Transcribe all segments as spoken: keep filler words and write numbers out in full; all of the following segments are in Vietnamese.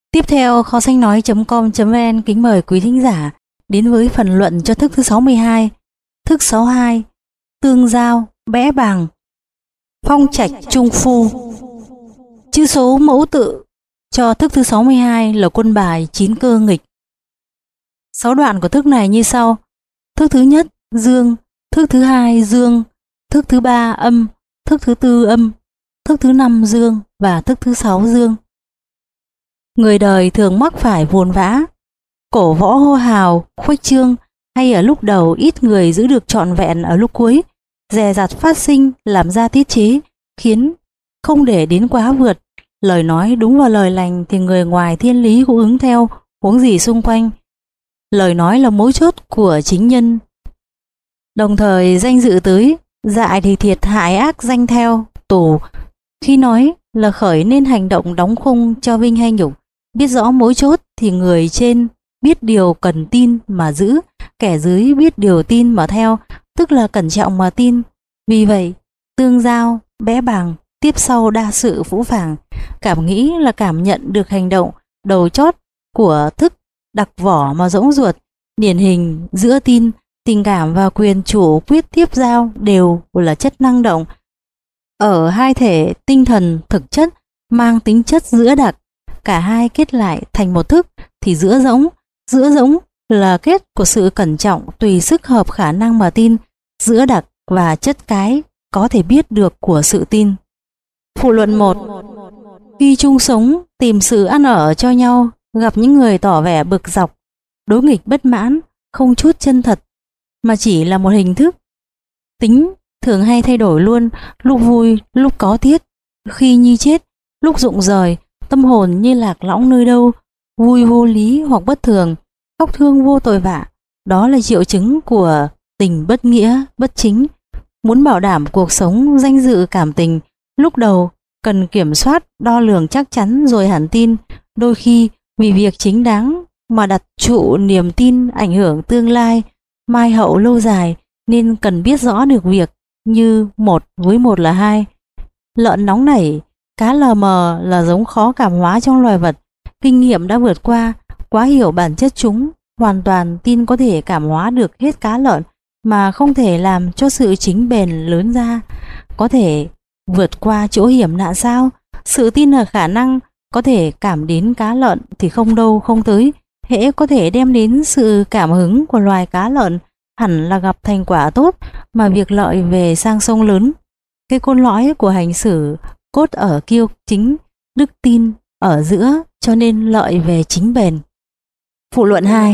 Tiếp theo, kho sách nói.com.vn kính mời quý thính giả đến với phần luận cho thức thứ sáu mươi hai. Thức sáu mươi hai, tương giao, bẽ bàng, phong trạch trung phu. Chữ số mẫu tự cho thức thứ sáu mươi hai là quân bài chín cơ nghịch. Sáu đoạn của thức này như sau: thức thứ nhất dương, thức thứ hai dương, thức thứ ba âm, thức thứ tư âm, thức thứ năm dương và thức thứ sáu dương. Người đời thường mắc phải vồn vã, cổ võ hô hào, khuếch trương, hay ở lúc đầu ít người giữ được trọn vẹn ở lúc cuối, dè dặt phát sinh làm ra tiết chế, khiến không để đến quá vượt. Lời nói đúng vào lời lành thì người ngoài thiên lý cũng ứng theo, huống gì xung quanh. Lời nói là mấu chốt của chính nhân. Đồng thời danh dự tới, dại thì thiệt hại ác danh theo, tù. Khi nói là khởi nên hành động đóng khung cho vinh hay nhục. Biết rõ mấu chốt thì người trên biết điều cần tin mà giữ, kẻ dưới biết điều tin mà theo, tức là cẩn trọng mà tin. Vì vậy, tương giao, bẽ bàng, tiếp sau đa sự phũ phàng. Cảm nghĩ là cảm nhận được hành động đầu chót của thức đặc vỏ mà rỗng ruột. Điển hình giữa tin, tình cảm và quyền chủ quyết tiếp giao đều là chất năng động. Ở hai thể tinh thần thực chất mang tính chất giữa đặc, cả hai kết lại thành một thức thì giữa rỗng. Giữa rỗng là kết của sự cẩn trọng tùy sức hợp khả năng mà tin. Giữa đặc và chất cái có thể biết được của sự tin. Phụ luận một. Khi chung sống tìm sự ăn ở cho nhau, gặp những người tỏ vẻ bực dọc, đối nghịch bất mãn, không chút chân thật mà chỉ là một hình thức. Tính thường hay thay đổi luôn, lúc vui lúc có tiết, khi như chết, lúc rụng rời, tâm hồn như lạc lõng nơi đâu, vui vô lý hoặc bất thường, khóc thương vô tội vạ. Đó là triệu chứng của tình bất nghĩa, bất chính. Muốn bảo đảm cuộc sống danh dự cảm tình, lúc đầu cần kiểm soát đo lường chắc chắn rồi hẳn tin. Đôi khi vì việc chính đáng mà đặt trụ niềm tin ảnh hưởng tương lai mai hậu lâu dài, nên cần biết rõ được việc như một với một là hai. Lợn nóng nảy, cá lờ mờ là giống khó cảm hóa trong loài vật. Kinh nghiệm đã vượt qua, quá hiểu bản chất chúng, hoàn toàn tin có thể cảm hóa được hết cá lợn mà không thể làm cho sự chính bền lớn ra. Có thể vượt qua chỗ hiểm nạn sao? Sự tin ở khả năng có thể cảm đến cá lợn thì không đâu không tới. Hễ có thể đem đến sự cảm hứng của loài cá lợn, hẳn là gặp thành quả tốt mà việc lợi về sang sông lớn. Cái cốt lõi của hành xử cốt ở kiêu chính, đức tin ở giữa, cho nên lợi về chính bền. Phụ luận hai.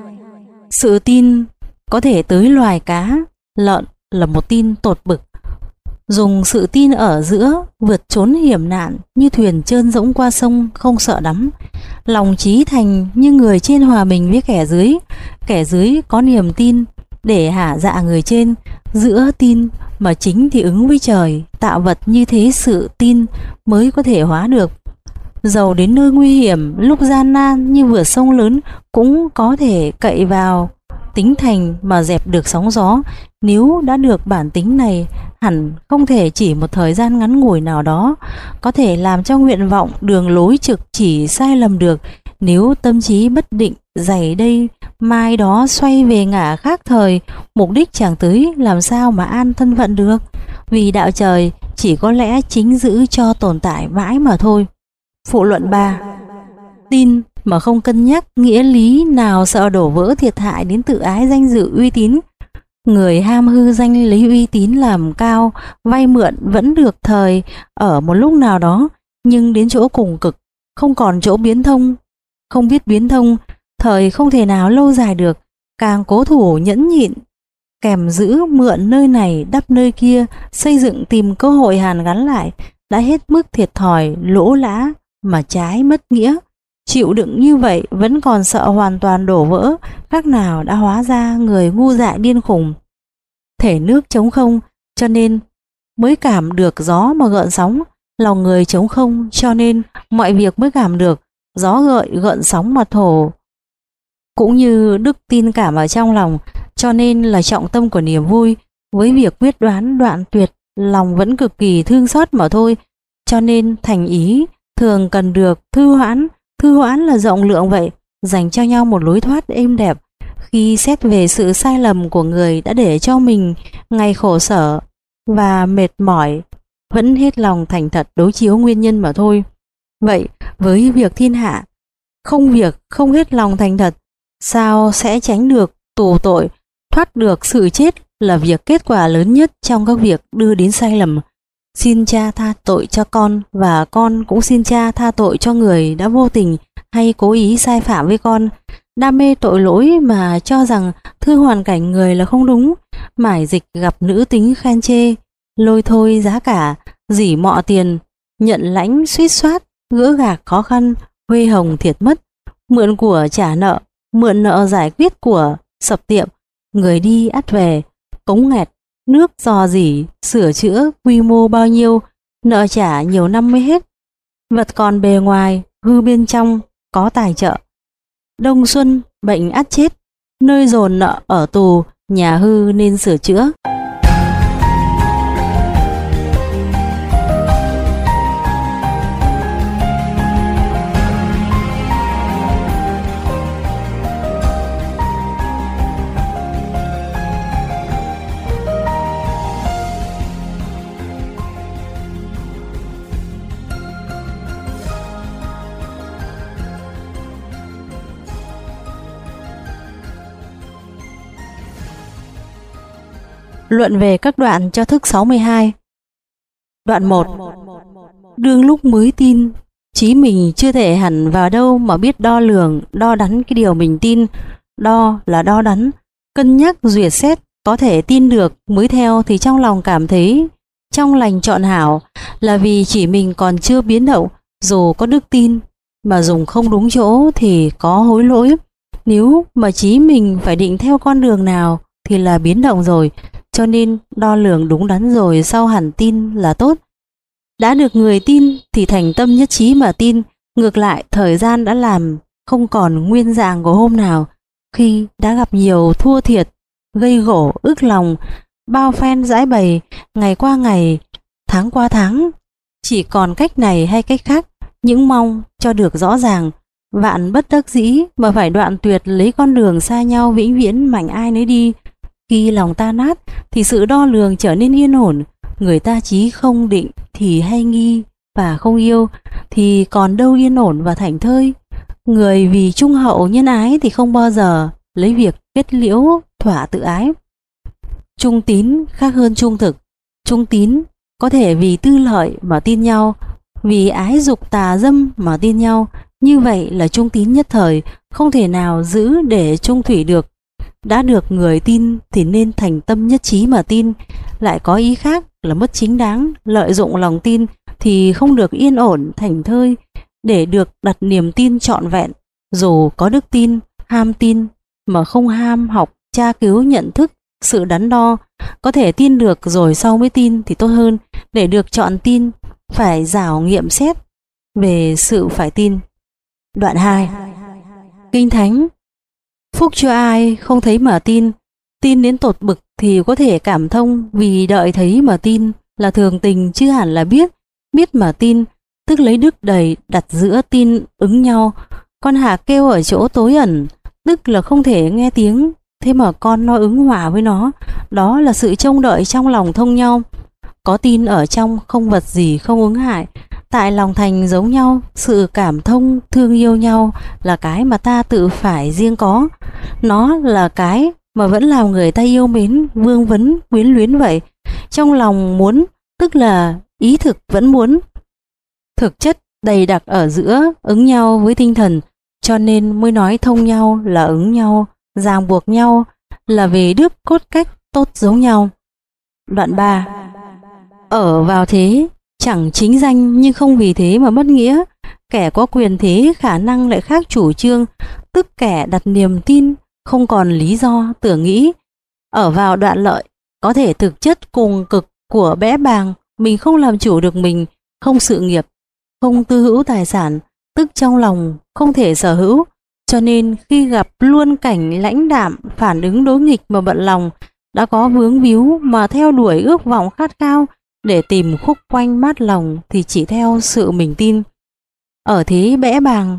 Sự tin có thể tới loài cá lợn là một tin tột bực. Dùng sự tin ở giữa vượt trốn hiểm nạn như thuyền trơn rỗng qua sông không sợ đắm. Lòng trí thành như người trên hòa bình với kẻ dưới. Kẻ dưới có niềm tin để hả dạ người trên. Giữa tin mà chính thì ứng với trời. Tạo vật như thế sự tin mới có thể hóa được. Dầu đến nơi nguy hiểm, lúc gian nan như vượt sông lớn cũng có thể cậy vào tính thành mà dẹp được sóng gió. Nếu đã được bản tính này, hẳn không thể chỉ một thời gian ngắn ngủi nào đó có thể làm cho nguyện vọng đường lối trực chỉ sai lầm được. Nếu tâm trí bất định dày đây mai đó xoay về ngả khác thời, mục đích chẳng tới, làm sao mà an thân phận được. Vì đạo trời chỉ có lẽ chính giữ cho tồn tại mãi mà thôi. Phụ luận ba. Tin mà không cân nhắc nghĩa lý nào sợ đổ vỡ thiệt hại đến tự ái danh dự uy tín. Người ham hư danh lấy uy tín làm cao, vay mượn vẫn được thời ở một lúc nào đó, nhưng đến chỗ cùng cực, không còn chỗ biến thông. Không biết biến thông, thời không thể nào lâu dài được, càng cố thủ nhẫn nhịn, kèm giữ mượn nơi này đắp nơi kia, xây dựng tìm cơ hội hàn gắn lại, đã hết mức thiệt thòi, lỗ lã mà trái mất nghĩa. Chịu đựng như vậy vẫn còn sợ hoàn toàn đổ vỡ, khác nào đã hóa ra người ngu dại điên khùng. Thể nước trống không, cho nên mới cảm được gió mà gợn sóng. Lòng người trống không, cho nên mọi việc mới cảm được gió gợi gợn sóng mà thổ. Cũng như đức tin cảm ở trong lòng, cho nên là trọng tâm của niềm vui. Với việc quyết đoán đoạn tuyệt, lòng vẫn cực kỳ thương xót mà thôi. Cho nên thành ý thường cần được thư hoãn, Thư hoãn là rộng lượng vậy, dành cho nhau một lối thoát êm đẹp khi xét về sự sai lầm của người đã để cho mình ngày khổ sở và mệt mỏi, vẫn hết lòng thành thật đối chiếu nguyên nhân mà thôi. Vậy với việc thiên hạ, không việc không hết lòng thành thật, sao sẽ tránh được tù tội, thoát được sự chết là việc kết quả lớn nhất trong các việc đưa đến sai lầm. Xin cha tha tội cho con, và con cũng xin cha tha tội cho người đã vô tình hay cố ý sai phạm với con. Đam mê tội lỗi mà cho rằng thương hoàn cảnh người là không đúng, mải dịch gặp nữ tính khen chê, lôi thôi giá cả, dỉ mọ tiền, nhận lãnh suýt soát, gỡ gạc khó khăn, huê hồng thiệt mất, mượn của trả nợ, mượn nợ giải quyết của, sập tiệm, người đi ắt về, cống nghẹt, nước dò dỉ, sửa chữa quy mô bao nhiêu, nợ trả nhiều năm mới hết. Vật còn bề ngoài, hư bên trong, có tài trợ. Đông xuân, bệnh ắt chết, nơi dồn nợ ở tù, nhà hư nên sửa chữa. Luận về các đoạn cho thức sáu mươi hai. Đoạn một. Đương lúc mới tin, trí mình chưa thể hẳn vào đâu mà biết đo lường, đo đắn cái điều mình tin. Đo là đo đắn, cân nhắc duyệt xét, có thể tin được mới theo thì trong lòng cảm thấy trong lành trọn hảo, là vì chỉ mình còn chưa biến động, dù có đức tin mà dùng không đúng chỗ thì có hối lỗi. Nếu mà trí mình phải định theo con đường nào thì là biến động rồi, cho nên đo lường đúng đắn rồi sau hẳn tin là tốt. Đã được người tin thì thành tâm nhất trí mà tin. Ngược lại, thời gian đã làm không còn nguyên dạng của hôm nào, khi đã gặp nhiều thua thiệt, gây gổ, ức lòng, bao phen giải bày, ngày qua ngày, tháng qua tháng, chỉ còn cách này hay cách khác, những mong cho được rõ ràng. Vạn bất đắc dĩ mà phải đoạn tuyệt lấy con đường xa nhau vĩnh viễn, mảnh ai nấy đi. Khi lòng ta nát thì sự đo lường trở nên yên ổn, người ta chí không định thì hay nghi và không yêu, thì còn đâu yên ổn và thảnh thơi. Người vì trung hậu nhân ái thì không bao giờ lấy việc kết liễu thỏa tự ái. Trung tín khác hơn trung thực. Trung tín có thể vì tư lợi mà tin nhau, vì ái dục tà dâm mà tin nhau. Như vậy là trung tín nhất thời, không thể nào giữ để trung thủy được. Đã được người tin thì nên thành tâm nhất trí mà tin. Lại có ý khác là mất chính đáng, lợi dụng lòng tin thì không được yên ổn, thảnh thơi. Để được đặt niềm tin trọn vẹn, dù có đức tin, ham tin mà không ham học, tra cứu, nhận thức, sự đắn đo. Có thể tin được rồi sau mới tin thì tốt hơn. Để được chọn tin, phải rảo nghiệm xét về sự phải tin. Đoạn hai. Kinh Thánh. Phúc cho ai không thấy mà tin. Tin đến tột bực thì có thể cảm thông, vì đợi thấy mà tin là thường tình chứ hẳn là biết. Biết mà tin tức lấy đức đầy đặt giữa tin ứng nhau. Con hà kêu ở chỗ tối ẩn, tức là không thể nghe tiếng, thế mà con nó ứng hòa với nó. Đó là sự trông đợi trong lòng thông nhau. Có tin ở trong không vật gì không ứng hại, tại lòng thành giống nhau. Sự cảm thông thương yêu nhau là cái mà ta tự phải riêng có. Nó là cái mà vẫn làm người ta yêu mến, vương vấn, quyến luyến vậy. Trong lòng muốn tức là ý thực vẫn muốn. Thực chất đầy đặc ở giữa ứng nhau với tinh thần, cho nên mới nói thông nhau là ứng nhau, ràng buộc nhau là về đức cốt cách tốt giống nhau. Đoạn ba. Ở vào thế chẳng chính danh, nhưng không vì thế mà mất nghĩa. Kẻ có quyền thế khả năng lại khác chủ trương, tức kẻ đặt niềm tin không còn lý do tưởng nghĩ. Ở vào đoạn lợi có thể thực chất cùng cực của bẽ bàng, mình không làm chủ được mình, không sự nghiệp, không tư hữu tài sản, tức trong lòng không thể sở hữu. Cho nên khi gặp luôn cảnh lãnh đạm, phản ứng đối nghịch mà bận lòng, đã có vướng víu mà theo đuổi ước vọng khát khao để tìm khúc quanh mát lòng thì chỉ theo sự mình tin. Ở thế bẽ bàng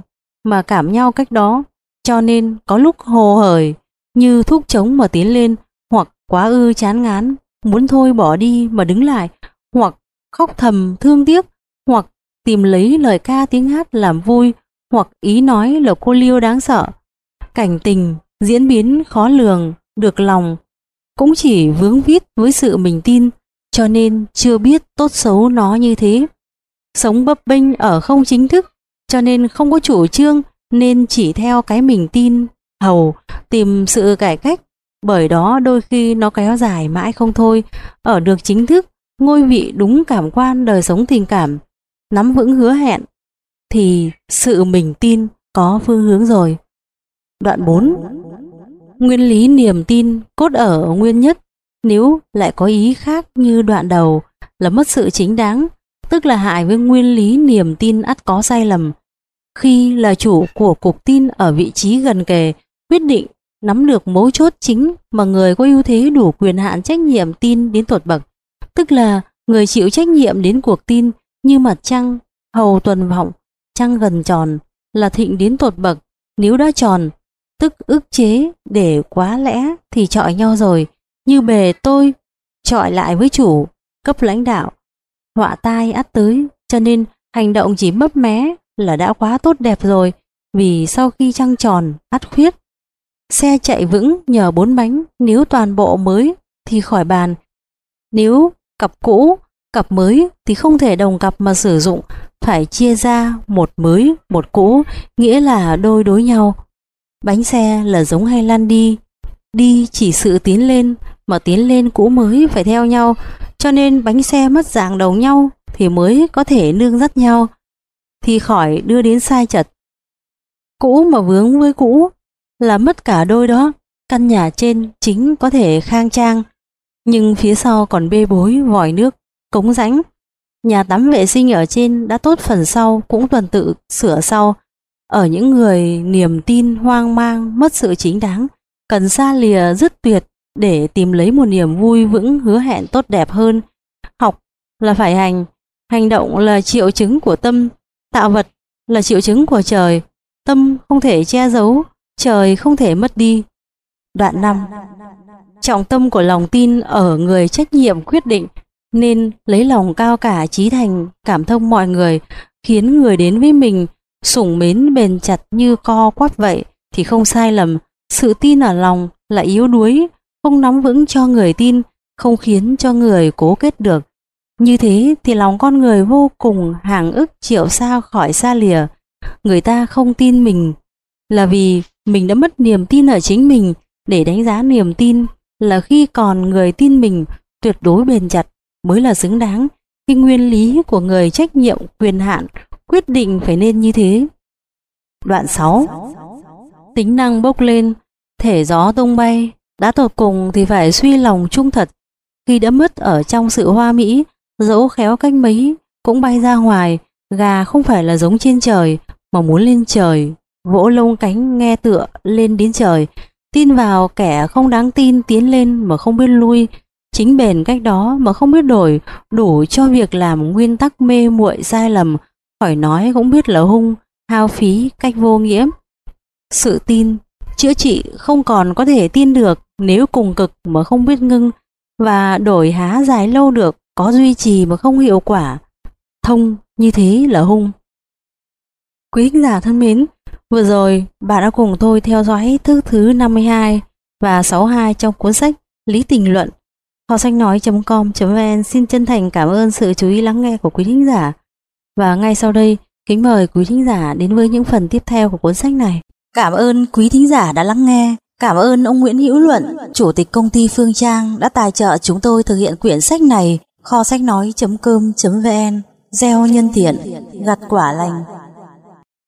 mà cảm nhau cách đó, cho nên có lúc hồ hởi như thúc trống mà tiến lên, hoặc quá ư chán ngán muốn thôi bỏ đi mà đứng lại, hoặc khóc thầm thương tiếc, hoặc tìm lấy lời ca tiếng hát làm vui, hoặc ý nói là cô liêu đáng sợ. Cảnh tình diễn biến khó lường được lòng, cũng chỉ vướng víu với sự mình tin, cho nên chưa biết tốt xấu nó như thế. Sống bấp bênh ở không chính thức, cho nên không có chủ trương, nên chỉ theo cái mình tin hầu tìm sự cải cách, bởi đó đôi khi nó kéo dài mãi không thôi. Ở được chính thức, ngôi vị đúng cảm quan đời sống tình cảm, nắm vững hứa hẹn, thì sự mình tin có phương hướng rồi. Đoạn bốn. Nguyên lý niềm tin cốt ở nguyên nhất, nếu lại có ý khác như đoạn đầu là mất sự chính đáng, tức là hại với nguyên lý niềm tin ắt có sai lầm. Khi là chủ của cuộc tin ở vị trí gần kề, quyết định, nắm được mấu chốt chính mà người có ưu thế đủ quyền hạn trách nhiệm tin đến tột bậc, tức là người chịu trách nhiệm đến cuộc tin như mặt trăng, hầu tuần vọng, trăng gần tròn là thịnh đến tột bậc. Nếu đã tròn, tức ức chế để quá lẽ thì chọi nhau rồi, như bề tôi chọi lại với chủ, cấp lãnh đạo, họa tai ắt tới, cho nên hành động chỉ mấp mé là đã quá tốt đẹp rồi, vì sau khi trăng tròn ắt khuyết. Xe chạy vững nhờ bốn bánh, nếu toàn bộ mới thì khỏi bàn, nếu cặp cũ, cặp mới thì không thể đồng cặp mà sử dụng, phải chia ra một mới, một cũ, nghĩa là đôi đối nhau. Bánh xe là giống hay lăn đi, đi chỉ sự tiến lên, mà tiến lên cũ mới phải theo nhau, cho nên bánh xe mất dạng đầu nhau thì mới có thể nương dắt nhau, thì khỏi đưa đến sai chật. Cũ mà vướng với cũ là mất cả đôi đó. Căn nhà trên chính có thể khang trang, nhưng phía sau còn bê bối, vòi nước, cống rãnh. Nhà tắm vệ sinh ở trên đã tốt, phần sau cũng tuần tự sửa sau. Ở những người niềm tin hoang mang, mất sự chính đáng, cần xa lìa dứt tuyệt để tìm lấy một niềm vui vững hứa hẹn tốt đẹp hơn. Học là phải hành, hành động là triệu chứng của tâm, tạo vật là triệu chứng của trời. Tâm không thể che giấu, trời không thể mất đi. Đoạn năm. Trọng tâm của lòng tin ở người trách nhiệm quyết định, nên lấy lòng cao cả chí thành, cảm thông mọi người, khiến người đến với mình sủng mến bền chặt như co quắp vậy thì không sai lầm. Sự tin ở lòng là yếu đuối, không nắm vững cho người tin, không khiến cho người cố kết được. Như thế thì lòng con người vô cùng hàng ức triệu sao khỏi xa lìa. Người ta không tin mình là vì mình đã mất niềm tin ở chính mình. Để đánh giá niềm tin là khi còn người tin mình tuyệt đối bền chặt mới là xứng đáng. Cái nguyên lý của người trách nhiệm quyền hạn quyết định phải nên như thế. Đoạn sáu. Tính năng bốc lên, thể gió tung bay, đã tột cùng thì phải suy lòng trung thật. Khi đã mất ở trong sự hoa mỹ, dẫu khéo cách mấy cũng bay ra ngoài. Gà không phải là giống trên trời, mà muốn lên trời, vỗ lông cánh nghe tựa lên đến trời. Tin vào kẻ không đáng tin, tiến lên mà không biết lui, chính bền cách đó mà không biết đổi, đủ cho việc làm nguyên tắc mê muội sai lầm, khỏi nói cũng biết là hung, hao phí cách vô nghĩa. Sự tin chữa trị không còn có thể tin được nếu cùng cực mà không biết ngưng, và đổi há dài lâu được có duy trì mà không hiệu quả. Thông như thế là hung. Quý khán giả thân mến, vừa rồi bạn đã cùng tôi theo dõi thức thứ năm mươi hai và sáu mươi hai trong cuốn sách Lý Tình Luận. Kho sách nói chấm com chấm vn xin chân thành cảm ơn sự chú ý lắng nghe của quý thính giả. Và ngay sau đây, kính mời quý thính giả đến với những phần tiếp theo của cuốn sách này. Cảm ơn quý thính giả đã lắng nghe. Cảm ơn ông Nguyễn Hữu Luận, Chủ tịch công ty Phương Trang đã tài trợ chúng tôi thực hiện quyển sách này. Kho sách nói chấm com chấm vn gieo nhân thiện, gặt quả lành.